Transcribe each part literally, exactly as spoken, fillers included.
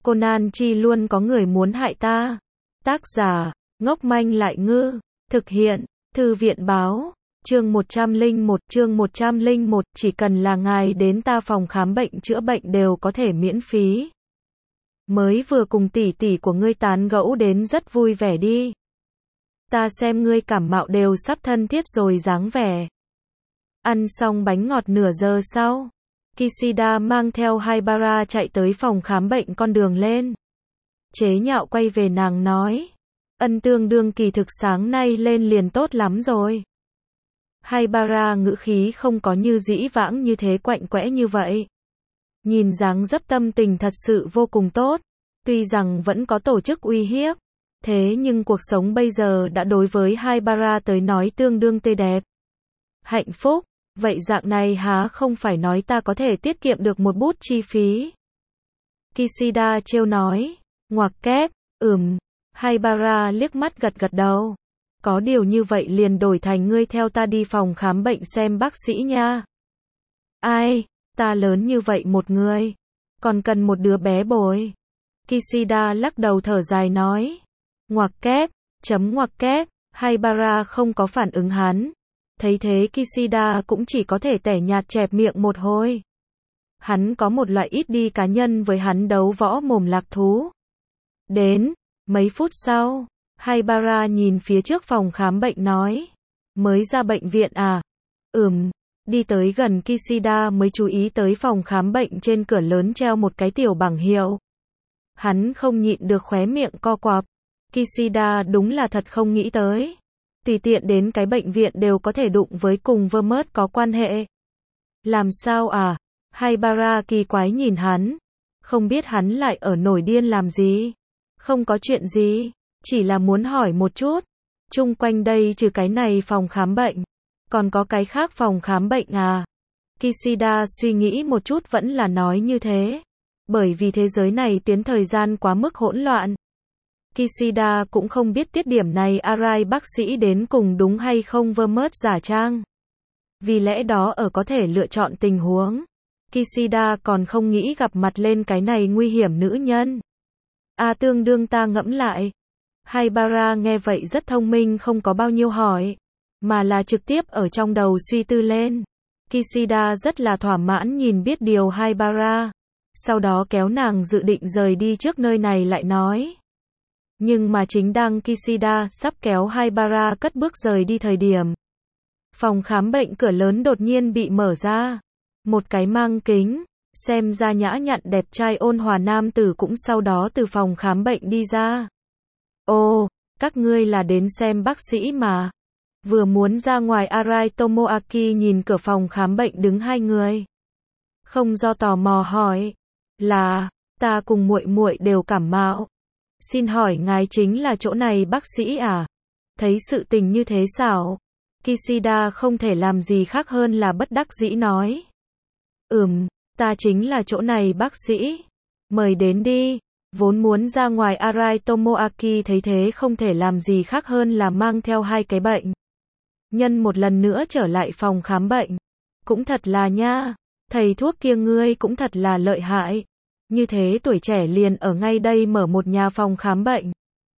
Conan Chi luôn có người muốn hại ta. Tác giả, ngốc manh lại ngư. Thực hiện, Thư viện báo. Chương một trăm lẻ một, chương một trăm lẻ một, chỉ cần là ngài đến ta phòng khám bệnh chữa bệnh đều có thể miễn phí. Mới vừa cùng tỷ tỷ của ngươi tán gẫu đến rất vui vẻ đi. Ta xem ngươi cảm mạo đều sắp thân thiết rồi dáng vẻ. Ăn xong bánh ngọt nửa giờ sau, Kishida mang theo Haibara chạy tới phòng khám bệnh con đường lên. Chế nhạo quay về nàng nói, ân tương đương kỳ thực sáng nay lên liền tốt lắm rồi. Haibara ngữ khí không có như dĩ vãng như thế quạnh quẽ như vậy. Nhìn dáng dấp tâm tình thật sự vô cùng tốt, tuy rằng vẫn có tổ chức uy hiếp, thế nhưng cuộc sống bây giờ đã đối với Haibara tới nói tương đương tươi đẹp. Hạnh phúc, vậy dạng này há không phải nói ta có thể tiết kiệm được một bút chi phí. Kishida trêu nói, ngoặc kép, ừm, Haibara liếc mắt gật gật đầu. Có điều như vậy liền đổi thành ngươi theo ta đi phòng khám bệnh xem bác sĩ nha. Ai, ta lớn như vậy một người, còn cần một đứa bé bồi. Kishida lắc đầu thở dài nói, ngoặc kép, chấm ngoặc kép, Haibara không có phản ứng hắn. Thấy thế Kishida cũng chỉ có thể tẻ nhạt chẹp miệng một hồi. Hắn có một loại ít đi cá nhân với hắn đấu võ mồm lạc thú. Đến, mấy phút sau, Haibara nhìn phía trước phòng khám bệnh nói, mới ra bệnh viện à? Ừm, đi tới gần Kishida mới chú ý tới phòng khám bệnh trên cửa lớn treo một cái tiểu bảng hiệu. Hắn không nhịn được khóe miệng co quắp. Kishida đúng là thật không nghĩ tới. Tùy tiện đến cái bệnh viện đều có thể đụng với cùng Vermont có quan hệ. Làm sao à? Haibara kỳ quái nhìn hắn. Không biết hắn lại ở nổi điên làm gì? Không có chuyện gì, chỉ là muốn hỏi một chút. Chung quanh đây trừ cái này phòng khám bệnh, còn có cái khác phòng khám bệnh à? Kishida suy nghĩ một chút vẫn là nói như thế. Bởi vì thế giới này tiến thời gian quá mức hỗn loạn. Kishida cũng không biết tiết điểm này Arai bác sĩ đến cùng đúng hay không Vermont giả trang. Vì lẽ đó ở có thể lựa chọn tình huống, Kishida còn không nghĩ gặp mặt lên cái này nguy hiểm nữ nhân. A à, tương đương ta ngẫm lại. Haibara nghe vậy rất thông minh không có bao nhiêu hỏi, mà là trực tiếp ở trong đầu suy tư lên. Kishida rất là thỏa mãn nhìn biết điều Haibara. Sau đó kéo nàng dự định rời đi trước nơi này lại nói. Nhưng mà chính đang Kishida sắp kéo Haibara cất bước rời đi thời điểm. Phòng khám bệnh cửa lớn đột nhiên bị mở ra. Một cái mang kính, xem ra nhã nhặn đẹp trai ôn hòa nam tử cũng sau đó từ phòng khám bệnh đi ra. Ồ, các ngươi là đến xem bác sĩ mà. Vừa muốn ra ngoài Arai Tomoaki nhìn cửa phòng khám bệnh đứng hai người. Không do tò mò hỏi. Là, ta cùng muội muội đều cảm mạo. Xin hỏi ngài chính là chỗ này bác sĩ à? Thấy sự tình như thế xảo. Kishida không thể làm gì khác hơn là bất đắc dĩ nói. Ừm, ta chính là chỗ này bác sĩ. Mời đến đi. Vốn muốn ra ngoài Arai Tomoaki thấy thế không thể làm gì khác hơn là mang theo hai cái bệnh nhân một lần nữa trở lại phòng khám bệnh. Cũng thật là nha. Thầy thuốc kia ngươi cũng thật là lợi hại. Như thế tuổi trẻ liền ở ngay đây mở một nhà phòng khám bệnh.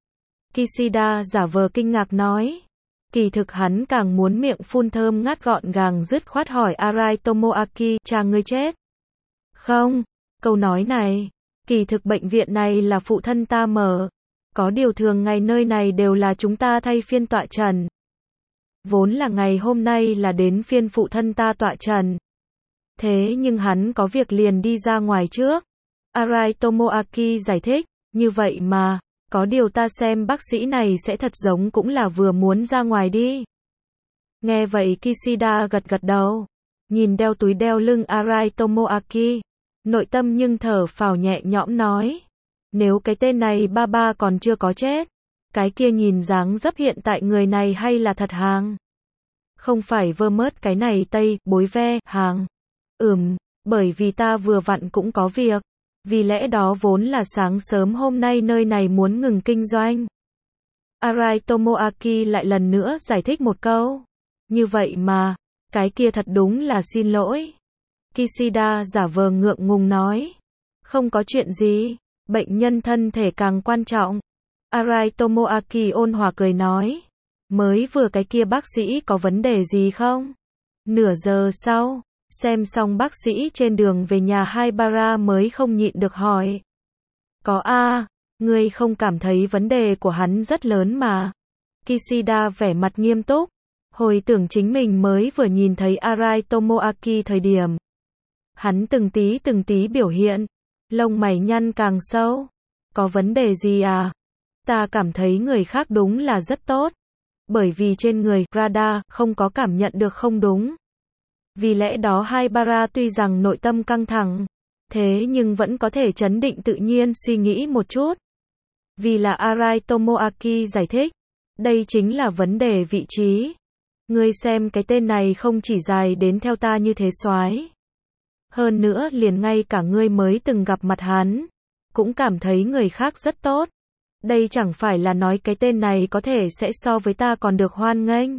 Kishida giả vờ kinh ngạc nói. Kỳ thực hắn càng muốn miệng phun thơm ngát gọn gàng dứt khoát hỏi Arai Tomoaki, cha ngươi chết? Không, câu nói này, kỳ thực bệnh viện này là phụ thân ta mở. Có điều thường ngày nơi này đều là chúng ta thay phiên tọa trần. Vốn là ngày hôm nay là đến phiên phụ thân ta tọa trần. Thế nhưng hắn có việc liền đi ra ngoài trước. Arai Tomoaki giải thích, như vậy mà, có điều ta xem bác sĩ này sẽ thật giống cũng là vừa muốn ra ngoài đi. Nghe vậy Kishida gật gật đầu, nhìn đeo túi đeo lưng Arai Tomoaki, nội tâm nhưng thở phào nhẹ nhõm nói, nếu cái tên này ba ba còn chưa có chết, cái kia nhìn dáng dấp hiện tại người này hay là thật hàng. Không phải vơ mớt cái này tây, bối ve, hàng. Ừm, bởi vì ta vừa vặn cũng có việc. Vì lẽ đó vốn là sáng sớm hôm nay nơi này muốn ngừng kinh doanh. Arai Tomoaki lại lần nữa giải thích một câu. Như vậy mà, cái kia thật đúng là xin lỗi. Kishida giả vờ ngượng ngùng nói. Không có chuyện gì. bệnh nhân thân thể càng quan trọng. Arai Tomoaki ôn hòa cười nói. Mới vừa cái kia bác sĩ có vấn đề gì không? Nửa giờ sau, xem xong bác sĩ trên đường về nhà Haibara mới không nhịn được hỏi. Có a, ngươi không cảm thấy vấn đề của hắn rất lớn mà. Kishida vẻ mặt nghiêm túc, hồi tưởng chính mình mới vừa nhìn thấy Arai Tomoaki thời điểm. Hắn từng tí từng tí biểu hiện, lông mày nhăn càng sâu. Có vấn đề gì à? Ta cảm thấy người khác đúng là rất tốt. Bởi vì trên người, Rada, không có cảm nhận được không đúng. Vì lẽ đó Haibara tuy rằng nội tâm căng thẳng, thế nhưng vẫn có thể trấn định tự nhiên suy nghĩ một chút. Vì là Arai Tomoaki giải thích, đây chính là vấn đề vị trí. Ngươi xem cái tên này không chỉ dài đến theo ta như thế soái. Hơn nữa liền ngay cả ngươi mới từng gặp mặt hắn, cũng cảm thấy người khác rất tốt. Đây chẳng phải là nói cái tên này có thể sẽ so với ta còn được hoan nghênh.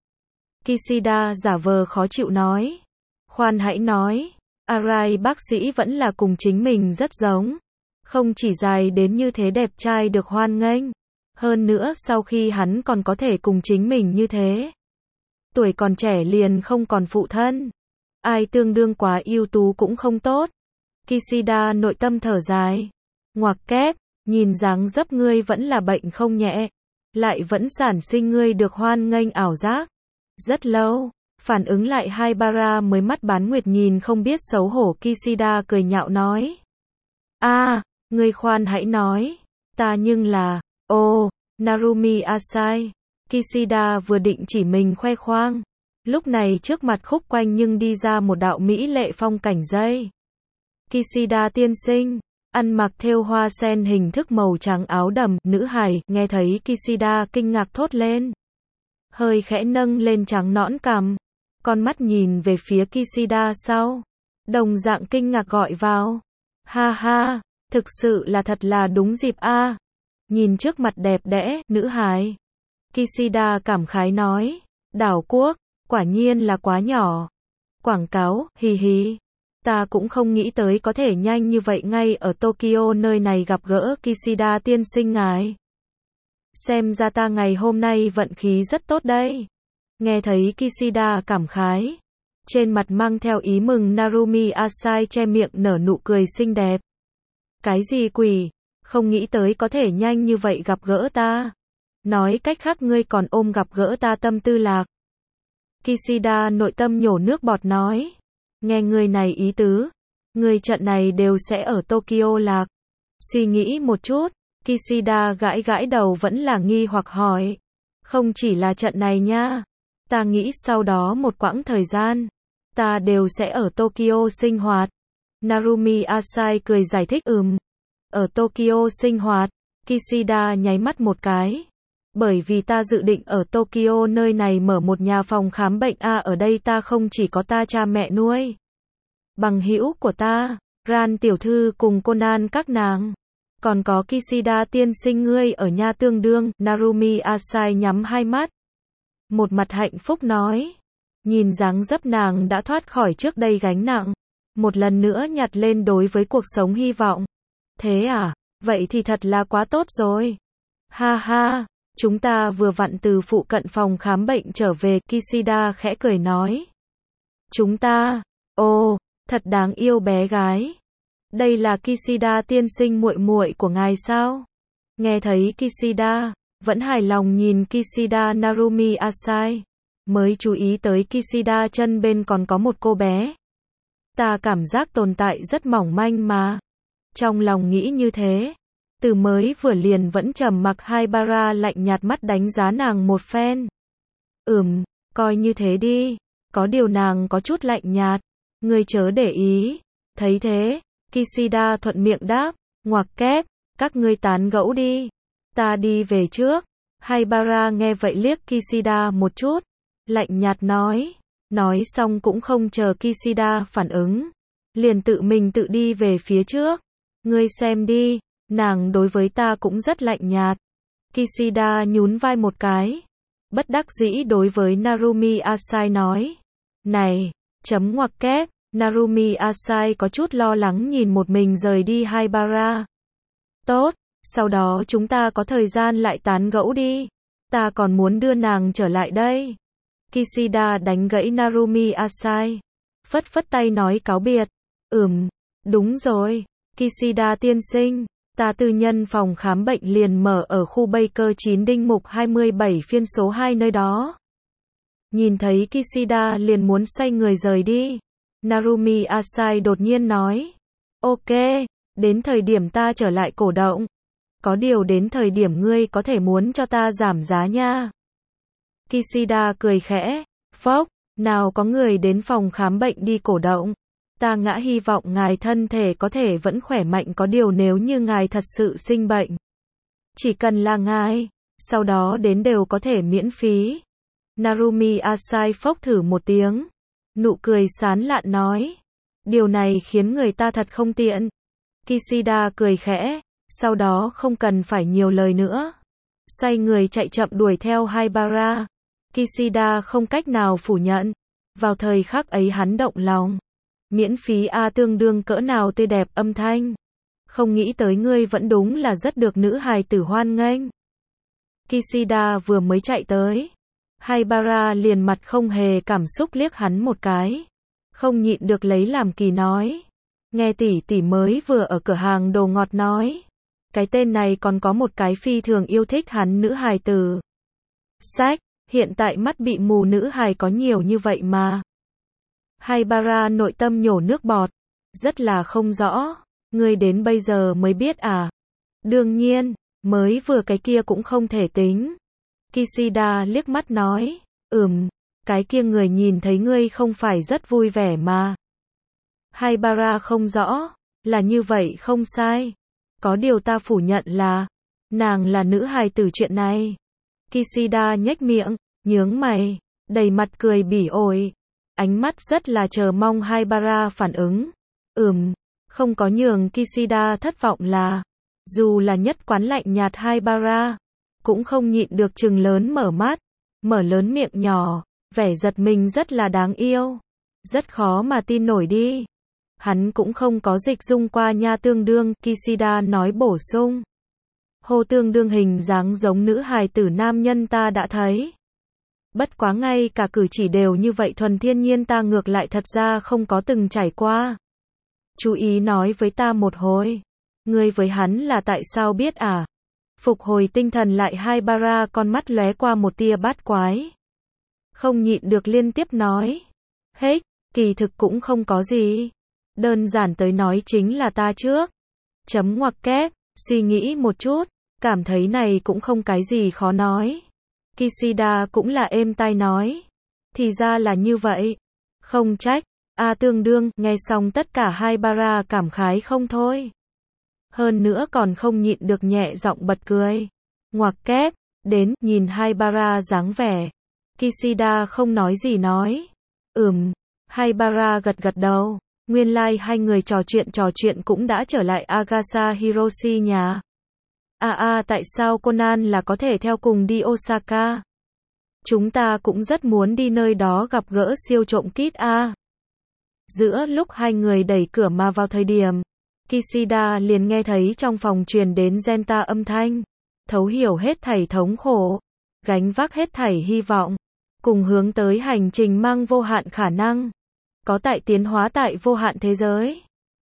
Kishida giả vờ khó chịu nói. Khoan hãy nói, Arai bác sĩ vẫn là cùng chính mình rất giống. Không chỉ dài đến như thế đẹp trai được hoan nghênh. Hơn nữa sau khi hắn còn có thể cùng chính mình như thế. Tuổi còn trẻ liền không còn phụ thân. Ai tương đương quá ưu tú cũng không tốt. Kishida nội tâm thở dài. Ngoặc kép, nhìn dáng dấp ngươi vẫn là bệnh không nhẹ. Lại vẫn sản sinh ngươi được hoan nghênh ảo giác. Rất lâu, phản ứng lại Haibara mới mắt bán nguyệt nhìn không biết xấu hổ Kishida cười nhạo nói. A, ngươi khoan hãy nói. Ta nhưng là, ô, Narumi Asai. Kishida vừa định chỉ mình khoe khoang. Lúc này trước mặt khúc quanh nhưng đi ra một đạo mỹ lệ phong cảnh dây. Kishida tiên sinh, ăn mặc thêu hoa sen hình thức màu trắng áo đầm, nữ hài, nghe thấy Kishida kinh ngạc thốt lên. Hơi khẽ nâng lên trắng nõn cằm, con mắt nhìn về phía Kishida sau. Đồng dạng kinh ngạc gọi vào. Ha ha, thực sự là thật là đúng dịp a. Nhìn trước mặt đẹp đẽ, nữ hài. Kishida cảm khái nói. Đảo quốc, quả nhiên là quá nhỏ. Quảng cáo, hì hì. Ta cũng không nghĩ tới có thể nhanh như vậy ngay ở Tokyo nơi này gặp gỡ Kishida tiên sinh ngài. Xem ra ta ngày hôm nay vận khí rất tốt đây. Nghe thấy Kishida cảm khái. Trên mặt mang theo ý mừng Narumi Asai che miệng nở nụ cười xinh đẹp. Cái gì quỷ, không nghĩ tới có thể nhanh như vậy gặp gỡ ta. Nói cách khác ngươi còn ôm gặp gỡ ta tâm tư lạc. Kishida nội tâm nhổ nước bọt nói. Nghe người này ý tứ. Người trận này đều sẽ ở Tokyo lạc. Suy nghĩ một chút. Kishida gãi gãi đầu vẫn là nghi hoặc hỏi. Không chỉ là trận này nha. Ta nghĩ sau đó một quãng thời gian. Ta đều sẽ ở Tokyo sinh hoạt. Narumi Asai cười giải thích ừm. Ở Tokyo sinh hoạt. Kishida nháy mắt một cái. Bởi vì ta dự định ở Tokyo nơi này mở một nhà phòng khám bệnh a, ở đây ta không chỉ có ta cha mẹ nuôi. Bằng hữu của ta, Ran tiểu thư cùng Conan các nàng. Còn có Kishida tiên sinh ngươi ở nhà tương đương. Narumi Asai nhắm hai mắt. Một mặt hạnh phúc nói. Nhìn dáng dấp nàng đã thoát khỏi trước đây gánh nặng. Một lần nữa nhặt lên đối với cuộc sống hy vọng. Thế à, vậy thì thật là quá tốt rồi. Ha ha. Chúng ta vừa vặn từ phụ cận phòng khám bệnh trở về, Kishida khẽ cười nói. Chúng ta, ồ, thật đáng yêu bé gái. Đây là Kishida tiên sinh muội muội của ngài sao? Nghe thấy Kishida, vẫn hài lòng nhìn Kishida Narumi Asai, mới chú ý tới Kishida chân bên còn có một cô bé. Ta cảm giác tồn tại rất mỏng manh mà. Trong lòng nghĩ như thế. Từ mới vừa liền vẫn trầm mặc Haibara lạnh nhạt mắt đánh giá nàng một phen. Ừm, coi như thế đi. Có điều nàng có chút lạnh nhạt. Ngươi chớ để ý. Thấy thế, Kishida thuận miệng đáp. Ngoặc kép, các ngươi tán gẫu đi. Ta đi về trước. Haibara nghe vậy liếc Kishida một chút. Lạnh nhạt nói. Nói xong cũng không chờ Kishida phản ứng. Liền tự mình tự đi về phía trước. Ngươi xem đi. Nàng đối với ta cũng rất lạnh nhạt. Kishida nhún vai một cái. Bất đắc dĩ đối với Narumi Asai nói. Này, chấm ngoặc kép. Narumi Asai có chút lo lắng nhìn một mình rời đi Haibara. Tốt, sau đó chúng ta có thời gian lại tán gẫu đi. Ta còn muốn đưa nàng trở lại đây. Kishida đánh gãy Narumi Asai. Phất phất tay nói cáo biệt. Ừm, đúng rồi. Kishida tiên sinh, ta tư nhân phòng khám bệnh liền mở ở khu Baker chín Đinh Mục hai mươi bảy phiên số hai nơi đó. Nhìn thấy Kishida liền muốn xoay người rời đi. Narumi Asai đột nhiên nói. Ok, đến thời điểm ta trở lại cổ động. Có điều đến thời điểm ngươi có thể muốn cho ta giảm giá nha. Kishida cười khẽ. Phốc, nào có người đến phòng khám bệnh đi cổ động. Ta ngã hy vọng ngài thân thể có thể vẫn khỏe mạnh, có điều nếu như ngài thật sự sinh bệnh. Chỉ cần là ngài, sau đó đến đều có thể miễn phí. Narumi Asai phốc thử một tiếng. Nụ cười sán lạn nói. Điều này khiến người ta thật không tiện. Kishida cười khẽ, sau đó không cần phải nhiều lời nữa. Xoay người chạy chậm đuổi theo Haibara. Kishida không cách nào phủ nhận. Vào thời khắc ấy hắn động lòng. Miễn phí a tương đương cỡ nào tươi đẹp âm thanh. Không nghĩ tới ngươi vẫn đúng là rất được nữ hài tử hoan nghênh. Kishida vừa mới chạy tới. Haibara liền mặt không hề cảm xúc liếc hắn một cái. Không nhịn được lấy làm kỳ nói. Nghe tỷ tỷ mới vừa ở cửa hàng đồ ngọt nói. Cái tên này còn có một cái phi thường yêu thích hắn nữ hài tử. Sách, hiện tại mắt bị mù nữ hài có nhiều như vậy mà. Haibara nội tâm nhổ nước bọt. Rất là không rõ. Ngươi đến bây giờ mới biết à? Đương nhiên, mới vừa cái kia cũng không thể tính. Kishida liếc mắt nói. Ừm, cái kia người nhìn thấy ngươi không phải rất vui vẻ mà. Haibara không rõ. Là như vậy không sai. Có điều ta phủ nhận là nàng là nữ hài tử chuyện này. Kishida nhếch miệng, nhướng mày, đầy mặt cười bỉ ổi. Ánh mắt rất là chờ mong Haibara phản ứng. Ừm, không có nhường Kishida thất vọng là dù là nhất quán lạnh nhạt Haibara cũng không nhịn được trừng lớn mở mắt, mở lớn miệng nhỏ, vẻ giật mình rất là đáng yêu. Rất khó mà tin nổi đi. Hắn cũng không có dịch dung qua nha tương đương, Kishida nói bổ sung. Hô tương đương hình dáng giống nữ hài tử nam nhân ta đã thấy. Bất quá ngay cả cử chỉ đều như vậy thuần thiên nhiên ta ngược lại thật ra không có từng trải qua. Chú ý nói với ta một hồi. Ngươi với hắn là tại sao biết à? Phục hồi tinh thần lại Haibara con mắt lóe qua một tia bát quái. Không nhịn được liên tiếp nói. Hết, kỳ thực cũng không có gì. Đơn giản tới nói chính là ta trước. Chấm ngoặc kép, suy nghĩ một chút, cảm thấy này cũng không cái gì khó nói. Kishida cũng là êm tai nói. Thì ra là như vậy. Không trách. A tương đương, nghe xong tất cả Haibara cảm khái không thôi. Hơn nữa còn không nhịn được nhẹ giọng bật cười. Ngoặc kép, đến, nhìn Haibara dáng vẻ. Kishida không nói gì nói. Ừm, Haibara gật gật đầu. Nguyên lai like hai người trò chuyện trò chuyện cũng đã trở lại Agasa Hiroshi nhà. À à tại sao Conan là có thể theo cùng đi Osaka? Chúng ta cũng rất muốn đi nơi đó gặp gỡ siêu trộm Kid a. Giữa lúc hai người đẩy cửa mà vào thời điểm, Kishida liền nghe thấy trong phòng truyền đến Genta âm thanh. Thấu hiểu hết thảy thống khổ, gánh vác hết thảy hy vọng, cùng hướng tới hành trình mang vô hạn khả năng. Có tại tiến hóa tại vô hạn thế giới.